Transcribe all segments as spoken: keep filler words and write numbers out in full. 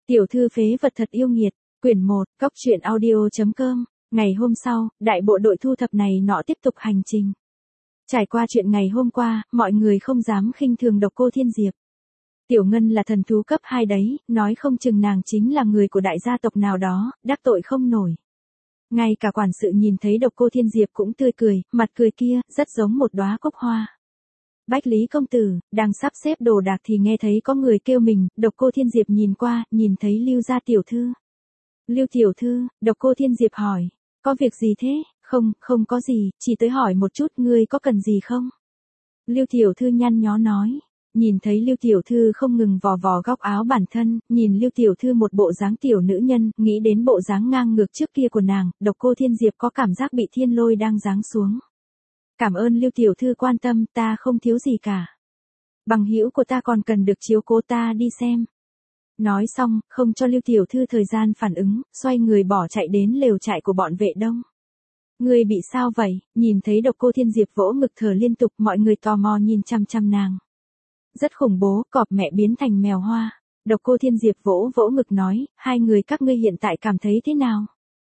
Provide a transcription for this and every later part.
Tiểu thư phế vật thật yêu nghiệt, quyển một, cóc truyện audio chấm com. Ngày hôm sau, đại bộ đội thu thập này nọ tiếp tục hành trình. Trải qua chuyện ngày hôm qua, mọi người không dám khinh thường Độc Cô Thiên Diệp. Tiểu Ngân là thần thú cấp hai đấy, nói không chừng nàng chính là người của đại gia tộc nào đó, đắc tội không nổi. Ngay cả quản sự nhìn thấy Độc Cô Thiên Diệp cũng tươi cười, mặt cười kia, rất giống một đóa cúc hoa. Bách Lý công tử, đang sắp xếp đồ đạc thì nghe thấy có người kêu mình, Độc Cô Thiên Diệp nhìn qua, nhìn thấy Lưu gia tiểu thư. Lưu tiểu thư, Độc Cô Thiên Diệp hỏi, có việc gì thế? Không, không có gì, chỉ tới hỏi một chút, ngươi có cần gì không? Lưu tiểu thư nhăn nhó nói. Nhìn thấy Lưu tiểu thư không ngừng vò vò góc áo bản thân, nhìn Lưu tiểu thư một bộ dáng tiểu nữ nhân, nghĩ đến bộ dáng ngang ngược trước kia của nàng, Độc Cô Thiên Diệp có cảm giác bị thiên lôi đang giáng xuống. Cảm ơn Lưu tiểu thư quan tâm, ta không thiếu gì cả. Bằng hữu của ta còn cần được chiếu cố, ta đi xem. Nói xong, không cho Lưu tiểu thư thời gian phản ứng, xoay người bỏ chạy đến lều trại của bọn vệ đông. Ngươi bị sao vậy? Nhìn thấy Độc Cô Thiên Diệp vỗ ngực thở liên tục, mọi người tò mò nhìn chăm chăm nàng. Rất khủng bố, cọp mẹ biến thành mèo hoa. Độc Cô Thiên Diệp vỗ vỗ ngực nói, hai người các ngươi hiện tại cảm thấy thế nào?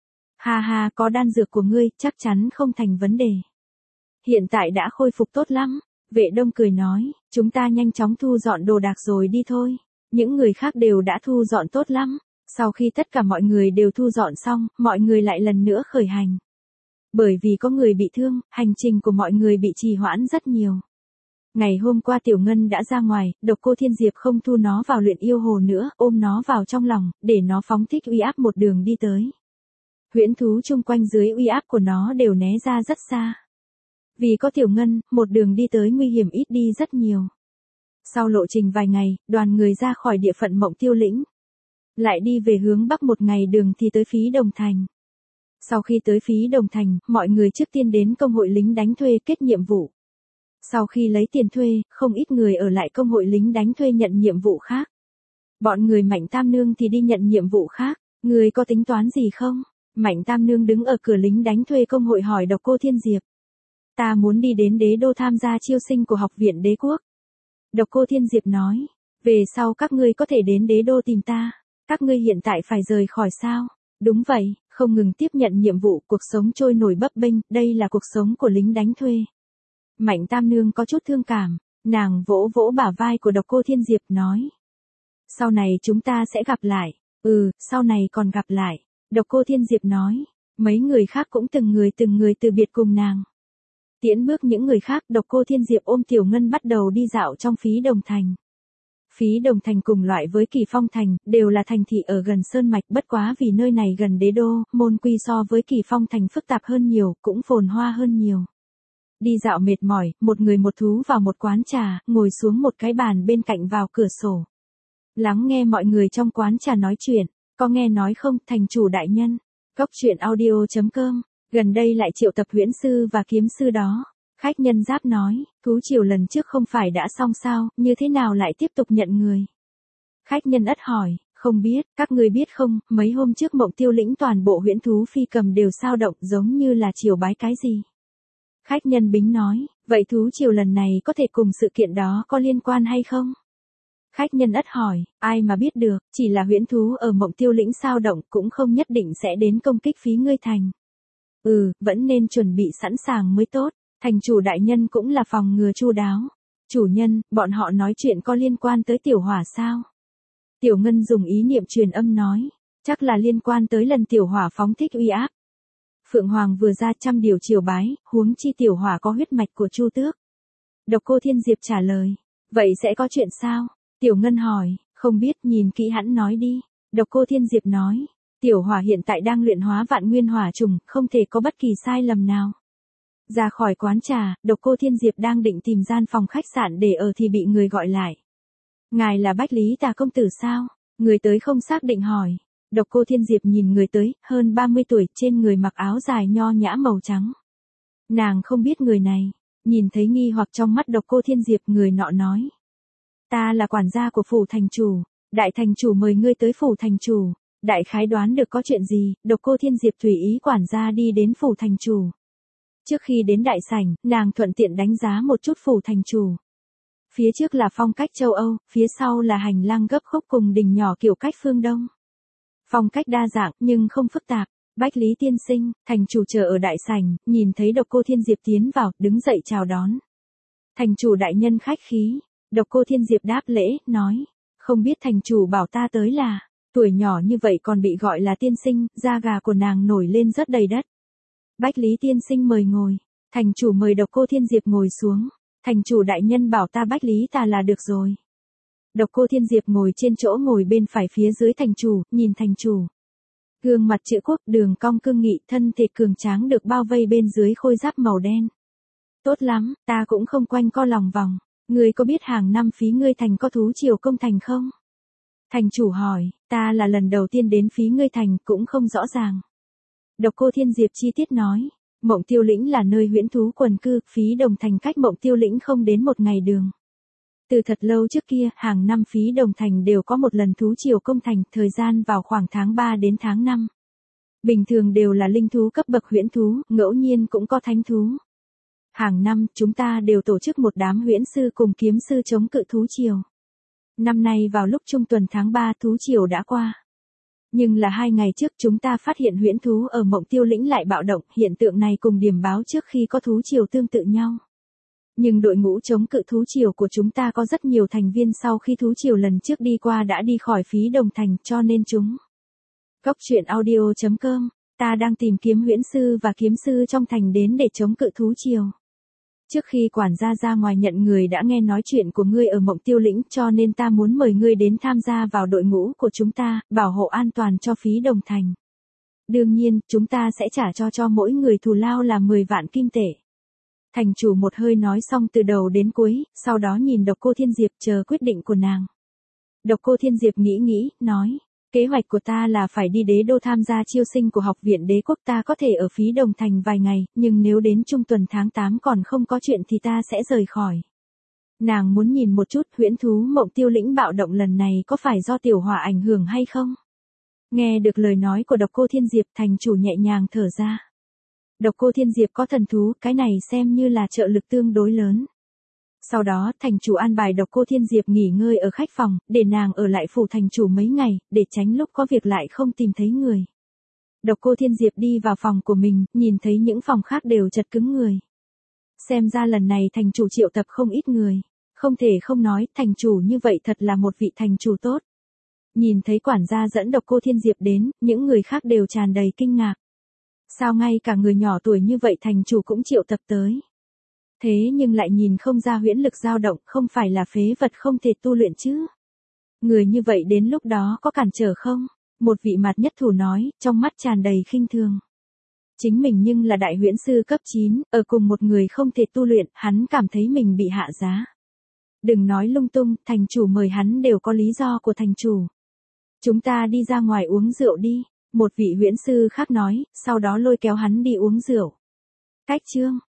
Ha ha, có đan dược của ngươi, chắc chắn không thành vấn đề. Hiện tại đã khôi phục tốt lắm. Vệ đông cười nói, chúng ta nhanh chóng thu dọn đồ đạc rồi đi thôi. Những người khác đều đã thu dọn tốt lắm. Sau khi tất cả mọi người đều thu dọn xong, mọi người lại lần nữa khởi hành. Bởi vì có người bị thương, hành trình của mọi người bị trì hoãn rất nhiều. Ngày hôm qua Tiểu Ngân đã ra ngoài, Độc Cô Thiên Diệp không thu nó vào luyện yêu hồ nữa, ôm nó vào trong lòng, để nó phóng thích uy áp một đường đi tới. Huyễn thú chung quanh dưới uy áp của nó đều né ra rất xa. Vì có Tiểu Ngân, một đường đi tới nguy hiểm ít đi rất nhiều. Sau lộ trình vài ngày, đoàn người ra khỏi địa phận Mộng Tiêu Lĩnh. Lại đi về hướng bắc một ngày đường thì tới Phí Đồng Thành. Sau khi tới Phí Đồng Thành, mọi người trước tiên đến công hội lính đánh thuê kết nhiệm vụ. Sau khi lấy tiền thuê, không ít người ở lại công hội lính đánh thuê nhận nhiệm vụ khác. Bọn người Mạnh Tam Nương thì đi nhận nhiệm vụ khác, người có tính toán gì không? Mạnh Tam Nương đứng ở cửa lính đánh thuê công hội hỏi Độc Cô Thiên Diệp. Ta muốn đi đến đế đô tham gia chiêu sinh của học viện đế quốc. Độc Cô Thiên Diệp nói, về sau các ngươi có thể đến đế đô tìm ta, các ngươi hiện tại phải rời khỏi sao? Đúng vậy, không ngừng tiếp nhận nhiệm vụ, cuộc sống trôi nổi bấp bênh, đây là cuộc sống của lính đánh thuê. Mạnh Tam Nương có chút thương cảm, nàng vỗ vỗ bả vai của Độc Cô Thiên Diệp nói. Sau này chúng ta sẽ gặp lại, ừ, sau này còn gặp lại, Độc Cô Thiên Diệp nói, mấy người khác cũng từng người từng người từ biệt cùng nàng. Tiễn bước những người khác, Độc Cô Thiên Diệp ôm Tiểu Ngân bắt đầu đi dạo trong Phí Đồng Thành. Phí Đồng Thành cùng loại với Kỳ Phong Thành, đều là thành thị ở gần Sơn Mạch, bất quá vì nơi này gần đế đô, môn quy so với Kỳ Phong Thành phức tạp hơn nhiều, cũng phồn hoa hơn nhiều. Đi dạo mệt mỏi, một người một thú vào một quán trà, ngồi xuống một cái bàn bên cạnh vào cửa sổ. Lắng nghe mọi người trong quán trà nói chuyện, có nghe nói không, thành chủ đại nhân. Cóc truyện audio chấm com, gần đây lại triệu tập huyễn sư và kiếm sư đó. Khách nhân Giáp nói, thú triều lần trước không phải đã xong sao, như thế nào lại tiếp tục nhận người? Khách nhân Ất hỏi, không biết, các người biết không, mấy hôm trước Mộng Tiêu Lĩnh toàn bộ huyễn thú phi cầm đều sao động giống như là triều bái cái gì? Khách nhân Bính nói, vậy thú triều lần này có thể cùng sự kiện đó có liên quan hay không? Khách nhân Ất hỏi, ai mà biết được, chỉ là huyễn thú ở Mộng Tiêu Lĩnh sao động cũng không nhất định sẽ đến công kích Phí ngươi thành. Ừ, vẫn nên chuẩn bị sẵn sàng mới tốt, thành chủ đại nhân cũng là phòng ngừa chu đáo. Chủ nhân, bọn họ nói chuyện có liên quan tới tiểu hỏa sao? Tiểu Ngân dùng ý niệm truyền âm nói, chắc là liên quan tới lần tiểu hỏa phóng thích uy áp. Phượng Hoàng vừa ra trăm điều triều bái, huống chi tiểu hỏa có huyết mạch của Chu Tước. Độc Cô Thiên Diệp trả lời, vậy sẽ có chuyện sao? Tiểu Ngân hỏi, không biết, nhìn kỹ hẳn nói đi. Độc Cô Thiên Diệp nói, tiểu hỏa hiện tại đang luyện hóa vạn nguyên hỏa trùng, không thể có bất kỳ sai lầm nào. Ra khỏi quán trà, Độc Cô Thiên Diệp đang định tìm gian phòng khách sạn để ở thì bị người gọi lại. Ngài là Bách Lý Tà công tử sao? Người tới không xác định hỏi. Độc Cô Thiên Diệp nhìn người tới, hơn ba mươi tuổi, trên người mặc áo dài nho nhã màu trắng. Nàng không biết người này, nhìn thấy nghi hoặc trong mắt Độc Cô Thiên Diệp, người nọ nói. Ta là quản gia của phủ thành chủ, đại thành chủ mời ngươi tới phủ thành chủ, đại khái đoán được có chuyện gì, Độc Cô Thiên Diệp tùy ý quản gia đi đến phủ thành chủ. Trước khi đến đại sảnh, nàng thuận tiện đánh giá một chút phủ thành chủ. Phía trước là phong cách châu Âu, phía sau là hành lang gấp khúc cùng đình nhỏ kiểu cách phương Đông. Phong cách đa dạng nhưng không phức tạp. Bách Lý tiên sinh, thành chủ chờ ở đại sảnh, nhìn thấy Độc Cô Thiên Diệp tiến vào, đứng dậy chào đón. Thành chủ đại nhân khách khí. Độc Cô Thiên Diệp đáp lễ, nói, không biết thành chủ bảo ta tới là, tuổi nhỏ như vậy còn bị gọi là tiên sinh, da gà của nàng nổi lên rất đầy đất. Bách Lý tiên sinh mời ngồi. Thành chủ mời Độc Cô Thiên Diệp ngồi xuống. Thành chủ đại nhân bảo ta Bách Lý ta là được rồi. Độc Cô Thiên Diệp ngồi trên chỗ ngồi bên phải phía dưới thành chủ, nhìn thành chủ. Gương mặt chữ quốc, đường cong cương nghị, thân thể cường tráng được bao vây bên dưới khôi giáp màu đen. Tốt lắm, ta cũng không quanh co lòng vòng. Ngươi có biết hàng năm phí ngươi thành có thú triều công thành không? Thành chủ hỏi, ta là lần đầu tiên đến phí ngươi thành, cũng không rõ ràng. Độc Cô Thiên Diệp chi tiết nói, Mộng Tiêu Lĩnh là nơi huyễn thú quần cư, phí đồng thành cách Mộng Tiêu Lĩnh không đến một ngày đường. Từ thật lâu trước kia, hàng năm phí đồng thành đều có một lần thú triều công thành, thời gian vào khoảng tháng ba đến tháng năm. Bình thường đều là linh thú cấp bậc huyễn thú, ngẫu nhiên cũng có thánh thú. Hàng năm, chúng ta đều tổ chức một đám huyễn sư cùng kiếm sư chống cự thú triều. Năm nay vào lúc trung tuần tháng ba thú triều đã qua. Nhưng là hai ngày trước chúng ta phát hiện huyễn thú ở Mộng Tiêu Lĩnh lại bạo động, hiện tượng này cùng điểm báo trước khi có thú triều tương tự nhau. Nhưng đội ngũ chống cự thú triều của chúng ta có rất nhiều thành viên sau khi thú triều lần trước đi qua đã đi khỏi phí đồng thành, cho nên chúng. Cốc truyện audio chấm com, ta đang tìm kiếm huyễn sư và kiếm sư trong thành đến để chống cự thú triều. Trước khi quản gia ra ngoài nhận người đã nghe nói chuyện của ngươi ở Mộng Tiêu Lĩnh, cho nên ta muốn mời ngươi đến tham gia vào đội ngũ của chúng ta, bảo hộ an toàn cho phí đồng thành. Đương nhiên, chúng ta sẽ trả cho cho mỗi người thù lao là mười vạn kim tệ. Thành chủ một hơi nói xong từ đầu đến cuối, sau đó nhìn Độc Cô Thiên Diệp chờ quyết định của nàng. Độc Cô Thiên Diệp nghĩ nghĩ, nói, kế hoạch của ta là phải đi đế đô tham gia chiêu sinh của học viện đế quốc, ta có thể ở phí đồng thành vài ngày, nhưng nếu đến trung tuần tháng tám còn không có chuyện thì ta sẽ rời khỏi. Nàng muốn nhìn một chút huyễn thú Mộng Tiêu Lĩnh bạo động lần này có phải do tiểu hỏa ảnh hưởng hay không? Nghe được lời nói của Độc Cô Thiên Diệp, thành chủ nhẹ nhàng thở ra. Độc Cô Thiên Diệp có thần thú, cái này xem như là trợ lực tương đối lớn. Sau đó, thành chủ an bài Độc Cô Thiên Diệp nghỉ ngơi ở khách phòng, để nàng ở lại phủ thành chủ mấy ngày, để tránh lúc có việc lại không tìm thấy người. Độc Cô Thiên Diệp đi vào phòng của mình, nhìn thấy những phòng khác đều chật cứng người. Xem ra lần này thành chủ triệu tập không ít người. Không thể không nói, thành chủ như vậy thật là một vị thành chủ tốt. Nhìn thấy quản gia dẫn Độc Cô Thiên Diệp đến, những người khác đều tràn đầy kinh ngạc. Sao ngay cả người nhỏ tuổi như vậy thành chủ cũng triệu tập tới. Thế nhưng lại nhìn không ra huyễn lực dao động, không phải là phế vật không thể tu luyện chứ. Người như vậy đến lúc đó có cản trở không? Một vị mặt nhất thủ nói, trong mắt tràn đầy khinh thường. Chính mình nhưng là đại huyễn sư cấp chín, ở cùng một người không thể tu luyện, hắn cảm thấy mình bị hạ giá. Đừng nói lung tung, thành chủ mời hắn đều có lý do của thành chủ. Chúng ta đi ra ngoài uống rượu đi. Một vị huyễn sư khác nói, sau đó lôi kéo hắn đi uống rượu. Cách chương,